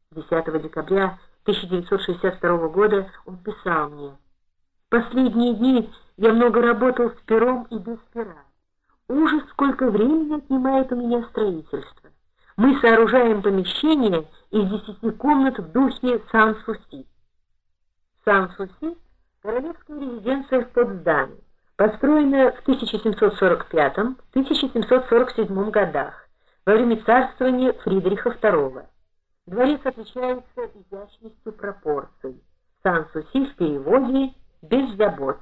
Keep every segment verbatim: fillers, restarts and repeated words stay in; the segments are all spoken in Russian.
десятого декабря тысяча девятьсот шестьдесят второго года он писал мне: «Последние дни я много работал с пером и без пера. Ужас, сколько времени отнимает у меня строительство. Мы сооружаем помещение из десяти комнат в духе Сан-Суси». Сан-Суси — королевская резиденция в Потсдаме, построена в тысяча семьсот сорок пятом — тысяча семьсот сорок седьмом годах во время царствования Фридриха второго. Дворец отличается изящностью пропорций. Сан-Суси в переводе «без забот».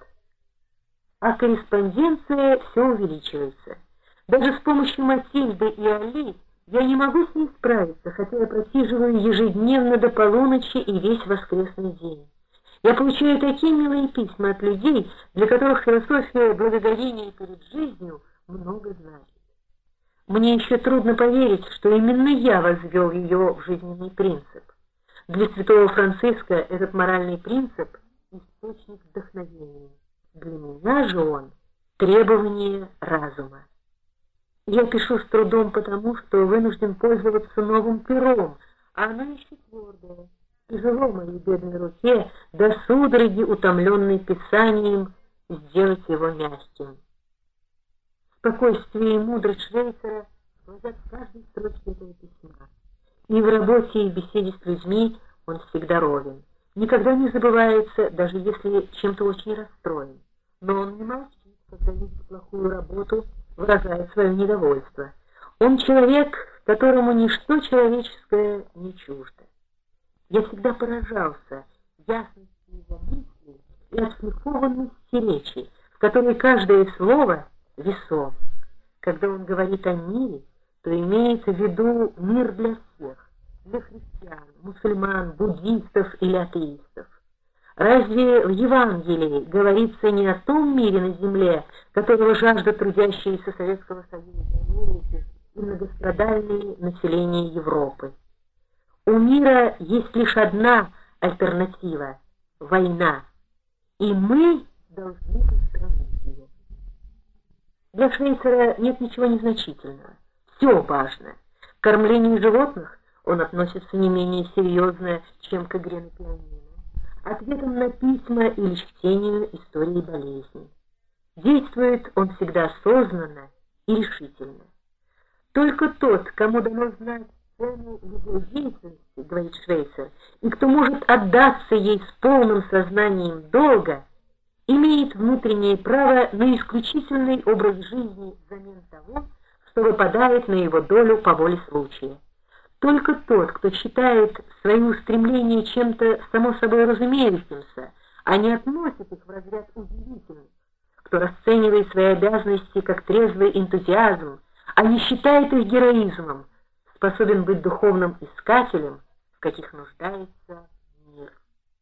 А корреспонденция все увеличивается. Даже с помощью Матильды и Али я не могу с ней справиться, хотя я просиживаю ежедневно до полуночи и весь воскресный день. Я получаю такие милые письма от людей, для которых философия благоговения перед жизнью много значит. Мне еще трудно поверить, что именно я возвел ее в жизненный принцип. Для святого Франциска этот моральный принцип — источник вдохновения. Для меня же он — требование разума. Я пишу с трудом потому, что вынужден пользоваться новым пером, а оно еще твердое. Тяжело моей бедной руке, до судороги, утомленной писанием, сделать его мягким. Спокойствие и мудрость Швейцера глазят в каждой строчке этого письма. И в работе, и в беседе с людьми он всегда ровен. Никогда не забывается, даже если чем-то очень расстроен. Но он не молчит, когда видит плохую работу, выражает свое недовольство. Он человек, которому ничто человеческое не чуждо. Я всегда поражался ясности его мыслей и отшлифованности речи, в которой каждое слово весом. Когда он говорит о мире, то имеется в виду мир для всех, для христиан, мусульман, буддистов или атеистов. Разве в Евангелии говорится не о том мире на земле, которого жаждут трудящиеся Советского Союза, Америки и многострадальные населения Европы? У мира есть лишь одна альтернатива — война, и мы должны устранить ее. Для Швейцера нет ничего незначительного, все важно. К кормлению животных он относится не менее серьезно, чем к игре на пианино, ответом на письма или чтению истории болезней. Действует он всегда осознанно и решительно. Только тот, кому дано знать цену любой деятельности, говорит Швейцер, и кто может отдаться ей с полным сознанием долга, имеет внутреннее право на исключительный образ жизни взамен того, что выпадает на его долю по воле случая. Только тот, кто считает свои устремления чем-то само собой разумеющимся, а не относит их в разряд удивительных, кто расценивает свои обязанности как трезвый энтузиазм, а не считает их героизмом, способен быть духовным искателем, в каких нуждается мир.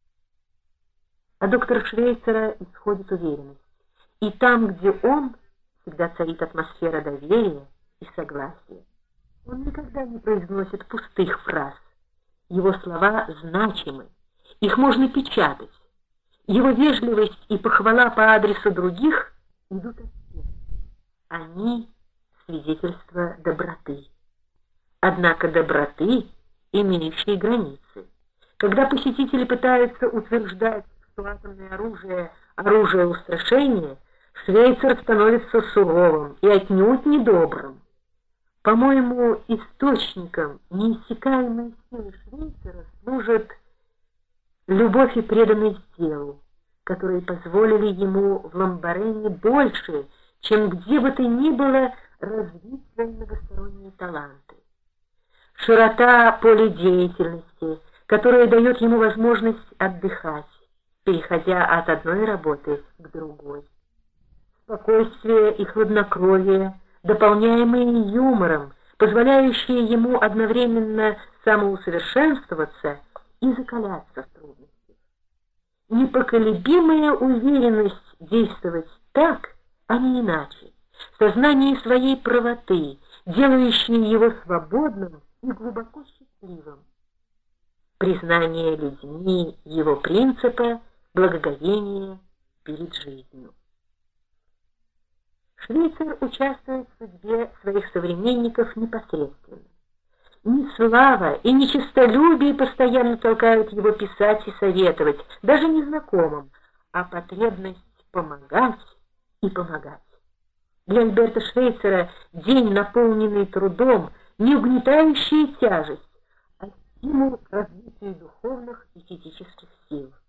А доктор Швейцера исходит уверенность. И там, где он, всегда царит атмосфера доверия и согласия. Он никогда не произносит пустых фраз. Его слова значимы, их можно печатать. Его вежливость и похвала по адресу других идут от сердца. Они — свидетельство доброты. Однако доброты, имеющие границы. Когда посетители пытаются утверждать, что атомное оружие — оружие устрашения, Швейцер становится суровым и отнюдь недобрым. По-моему, источником неиссякаемой силы Швейцера служат любовь и преданность делу, которые позволили ему в Ламбарене больше, чем где бы то ни было, развить свои многосторонние таланты. Широта поля деятельности, которая дает ему возможность отдыхать, переходя от одной работы к другой. Спокойствие и хладнокровие, дополняемые юмором, позволяющие ему одновременно самоусовершенствоваться и закаляться в трудностях. Непоколебимая уверенность действовать так, а не иначе, сознание своей правоты, делающее его свободным и глубоко счастливым, признание людьми его принципа благоговения перед жизнью. Швейцер участвует в судьбе своих современников непосредственно. Не слава и не честолюбие постоянно толкают его писать и советовать, даже незнакомым, а потребность помогать и помогать. Для Альберта Швейцера день, наполненный трудом, не угнетающая тяжесть, а стимул к развитию духовных и физических сил.